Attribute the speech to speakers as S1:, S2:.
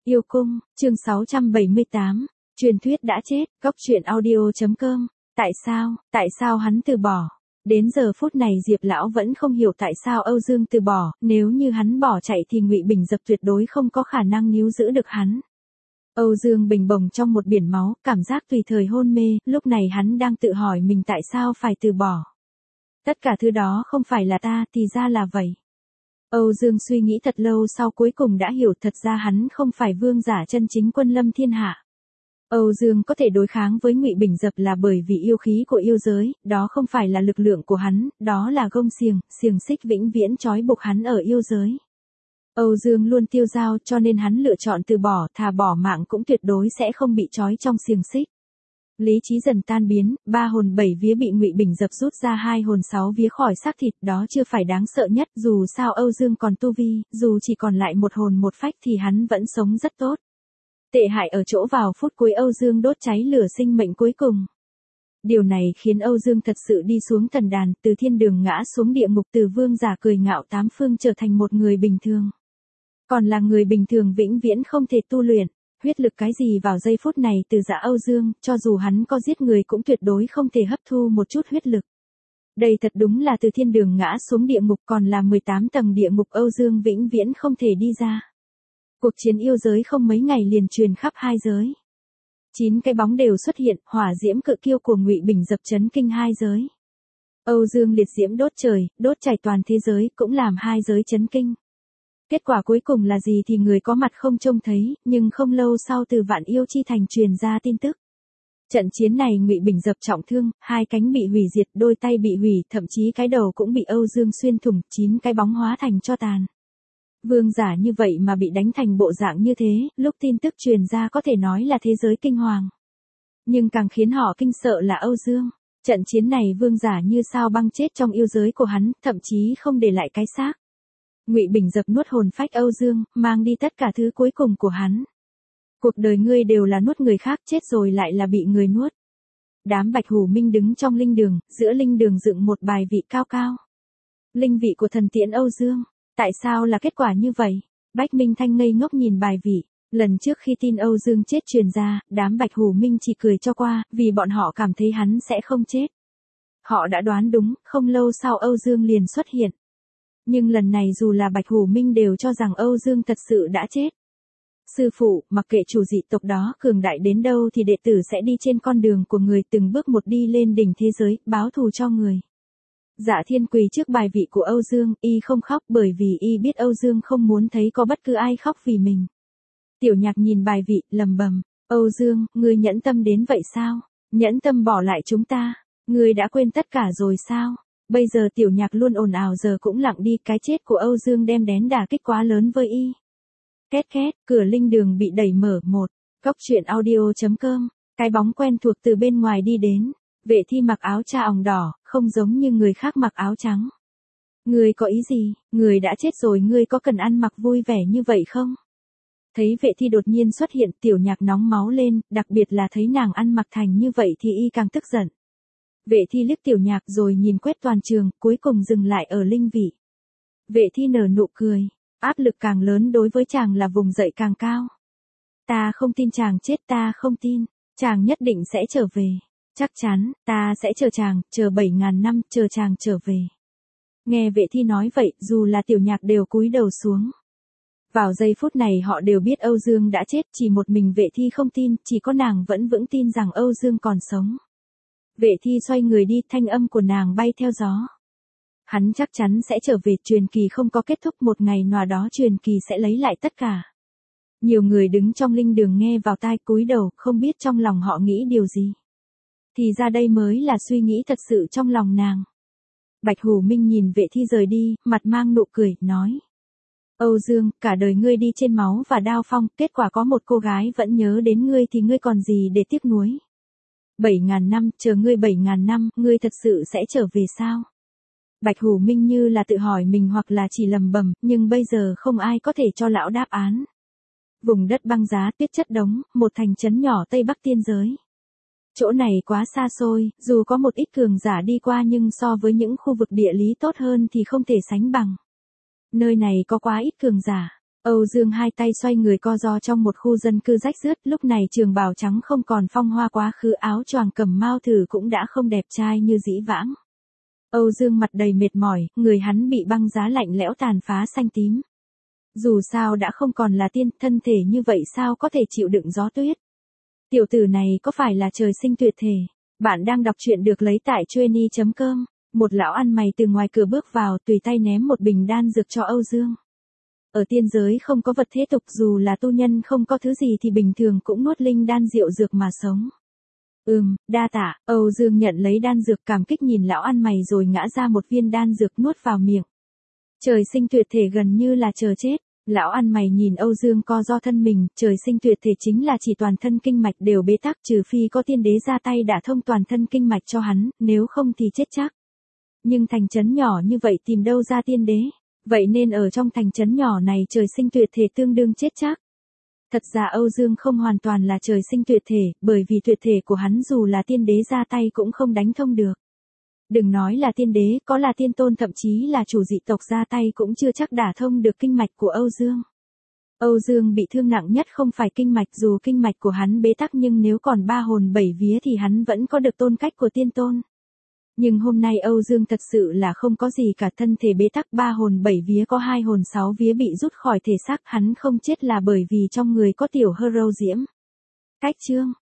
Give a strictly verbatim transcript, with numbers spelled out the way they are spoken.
S1: Yêu cung, chương sáu trăm bảy mươi tám, truyền thuyết đã chết, góc truyện audio.com, tại sao, tại sao hắn từ bỏ? Đến giờ phút này Diệp lão vẫn không hiểu tại sao Âu Dương từ bỏ, nếu như hắn bỏ chạy thì Ngụy Bình Dập tuyệt đối không có khả năng níu giữ được hắn. Âu Dương bình bồng trong một biển máu, cảm giác tùy thời hôn mê, lúc này hắn đang tự hỏi mình tại sao phải từ bỏ. Tất cả thứ đó không phải là ta, thì ra là vậy. Âu Dương suy nghĩ thật lâu sau cuối cùng đã hiểu thật ra hắn không phải vương giả chân chính quân lâm thiên hạ. Âu Dương có thể đối kháng với Ngụy Bình Dập là bởi vì yêu khí của yêu giới, đó không phải là lực lượng của hắn, đó là gông xiềng, xiềng xích vĩnh viễn trói buộc hắn ở yêu giới. Âu Dương luôn tiêu dao cho nên hắn lựa chọn từ bỏ, thà bỏ mạng cũng tuyệt đối sẽ không bị trói trong xiềng xích. Lý trí dần tan biến, ba hồn bảy vía bị Ngụy Bình Dập rút ra hai hồn sáu vía khỏi xác thịt, đó chưa phải đáng sợ nhất, dù sao Âu Dương còn tu vi, dù chỉ còn lại một hồn một phách thì hắn vẫn sống rất tốt. Tệ hại ở chỗ vào phút cuối Âu Dương đốt cháy lửa sinh mệnh cuối cùng. Điều này khiến Âu Dương thật sự đi xuống thần đàn, từ thiên đường ngã xuống địa ngục, từ vương giả cười ngạo tám phương trở thành một người bình thường. Còn là người bình thường vĩnh viễn không thể tu luyện. Huyết lực cái gì vào giây phút này từ dạ Âu Dương, cho dù hắn có giết người cũng tuyệt đối không thể hấp thu một chút huyết lực. Đây thật đúng là từ thiên đường ngã xuống địa ngục, còn là mười tám tầng địa ngục Âu Dương vĩnh viễn không thể đi ra. Cuộc chiến yêu giới không mấy ngày liền truyền khắp hai giới. Chín cái bóng đều xuất hiện, hỏa diễm cự kiêu của Ngụy Bình Dập chấn kinh hai giới. Âu Dương liệt diễm đốt trời, đốt chảy toàn thế giới, cũng làm hai giới chấn kinh. Kết quả cuối cùng là gì thì người có mặt không trông thấy, nhưng không lâu sau từ Vạn Yêu Chi Thành truyền ra tin tức. Trận chiến này Ngụy Bình Dập trọng thương, hai cánh bị hủy diệt, đôi tay bị hủy, thậm chí cái đầu cũng bị Âu Dương xuyên thủng, chín cái bóng hóa thành tro tàn. Vương giả như vậy mà bị đánh thành bộ dạng như thế, lúc tin tức truyền ra có thể nói là thế giới kinh hoàng. Nhưng càng khiến họ kinh sợ là Âu Dương. Trận chiến này vương giả như sao băng chết trong yêu giới của hắn, thậm chí không để lại cái xác. Ngụy Bình Dập nuốt hồn phách Âu Dương, mang đi tất cả thứ cuối cùng của hắn. Cuộc đời ngươi đều là nuốt người khác, chết rồi lại là bị người nuốt. Đám Bạch Hủ Minh đứng trong linh đường, giữa linh đường dựng một bài vị cao cao. Linh vị của thần tiễn Âu Dương. Tại sao là kết quả như vậy? Bách Minh Thanh ngây ngốc nhìn bài vị. Lần trước khi tin Âu Dương chết truyền ra, đám Bạch Hủ Minh chỉ cười cho qua, vì bọn họ cảm thấy hắn sẽ không chết. Họ đã đoán đúng, không lâu sau Âu Dương liền xuất hiện. Nhưng lần này dù là Bạch Hủ Minh đều cho rằng Âu Dương thật sự đã chết. Sư phụ, mặc kệ chủ dị tộc đó cường đại đến đâu thì đệ tử sẽ đi trên con đường của người, từng bước một đi lên đỉnh thế giới, báo thù cho người. Dạ Thiên quỳ trước bài vị của Âu Dương, y không khóc bởi vì y biết Âu Dương không muốn thấy có bất cứ ai khóc vì mình. Tiểu Nhạc nhìn bài vị, lầm bầm, Âu Dương, ngươi nhẫn tâm đến vậy sao? Nhẫn tâm bỏ lại chúng ta? Ngươi đã quên tất cả rồi sao? Bây giờ Tiểu Nhạc luôn ồn ào giờ cũng lặng đi, cái chết của Âu Dương đem đến đả kích quá lớn với y. Két két, cửa linh đường bị đẩy mở, một, góc truyện audio.com, cái bóng quen thuộc từ bên ngoài đi đến. Vệ Thi mặc áo cha ỏng đỏ, không giống như người khác mặc áo trắng. Ngươi có ý gì, người đã chết rồi ngươi có cần ăn mặc vui vẻ như vậy không? Thấy Vệ Thi đột nhiên xuất hiện, Tiểu Nhạc nóng máu lên, đặc biệt là thấy nàng ăn mặc thành như vậy thì y càng tức giận. Vệ Thi liếc Tiểu Nhạc rồi nhìn quét toàn trường, cuối cùng dừng lại ở linh vị. Vệ Thi nở nụ cười, áp lực càng lớn đối với chàng là vùng dậy càng cao. Ta không tin chàng chết, ta không tin, chàng nhất định sẽ trở về. Chắc chắn, ta sẽ chờ chàng, chờ bảy ngàn năm, chờ chàng trở về. Nghe Vệ Thi nói vậy, dù là Tiểu Nhạc đều cúi đầu xuống. Vào giây phút này họ đều biết Âu Dương đã chết, chỉ một mình Vệ Thi không tin, chỉ có nàng vẫn vững tin rằng Âu Dương còn sống. Vệ Thi xoay người đi, thanh âm của nàng bay theo gió. Hắn chắc chắn sẽ trở về, truyền kỳ không có kết thúc, một ngày nào đó truyền kỳ sẽ lấy lại tất cả. Nhiều người đứng trong linh đường nghe vào tai cúi đầu, không biết trong lòng họ nghĩ điều gì. Thì ra đây mới là suy nghĩ thật sự trong lòng nàng. Bạch Hủ Minh nhìn Vệ Thi rời đi, mặt mang nụ cười, nói. Âu Dương, cả đời ngươi đi trên máu và đao phong, kết quả có một cô gái vẫn nhớ đến ngươi thì ngươi còn gì để tiếc nuối. Bảy ngàn năm, chờ ngươi bảy ngàn năm, ngươi thật sự sẽ trở về sao? Bạch Hủ Minh như là tự hỏi mình hoặc là chỉ lầm bầm, nhưng bây giờ không ai có thể cho lão đáp án. Vùng đất băng giá, tuyết chất đống, một thành trấn nhỏ Tây Bắc tiên giới. Chỗ này quá xa xôi, dù có một ít cường giả đi qua nhưng so với những khu vực địa lý tốt hơn thì không thể sánh bằng. Nơi này có quá ít cường giả. Âu Dương hai tay xoay người co ro trong một khu dân cư rách rưới, lúc này trường bào trắng không còn phong hoa quá khứ, áo choàng cẩm mao thử cũng đã không đẹp trai như dĩ vãng. Âu Dương mặt đầy mệt mỏi, người hắn bị băng giá lạnh lẽo tàn phá xanh tím. Dù sao đã không còn là tiên, thân thể như vậy sao có thể chịu đựng gió tuyết. Tiểu tử này có phải là trời sinh tuyệt thể? Bạn đang đọc truyện được lấy tại chueny chấm com. Một lão ăn mày từ ngoài cửa bước vào, tùy tay ném một bình đan dược cho Âu Dương. Ở tiên giới không có vật thế tục, dù là tu nhân không có thứ gì thì bình thường cũng nuốt linh đan rượu dược mà sống. Ừm, đa tạ. Âu Dương nhận lấy đan dược, cảm kích nhìn lão ăn mày rồi ngã ra một viên đan dược nuốt vào miệng. Trời sinh tuyệt thể gần như là chờ chết. Lão ăn mày nhìn Âu Dương co ro thân mình, trời sinh tuyệt thể chính là chỉ toàn thân kinh mạch đều bế tắc, trừ phi có tiên đế ra tay đả thông toàn thân kinh mạch cho hắn, nếu không thì chết chắc. Nhưng thành trấn nhỏ như vậy tìm đâu ra tiên đế, vậy nên ở trong thành trấn nhỏ này trời sinh tuyệt thể tương đương chết chắc. Thật ra Âu Dương không hoàn toàn là trời sinh tuyệt thể, bởi vì tuyệt thể của hắn dù là tiên đế ra tay cũng không đánh thông được. Đừng nói là tiên đế, có là tiên tôn thậm chí là chủ dị tộc ra tay cũng chưa chắc đả thông được kinh mạch của Âu Dương. Âu Dương bị thương nặng nhất không phải kinh mạch, dù kinh mạch của hắn bế tắc nhưng nếu còn ba hồn bảy vía thì hắn vẫn có được tôn cách của tiên tôn. Nhưng hôm nay Âu Dương thật sự là không có gì cả, thân thể bế tắc ba hồn bảy vía, có hai hồn sáu vía bị rút khỏi thể xác, hắn không chết là bởi vì trong người có tiểu hero diễm. Cách chương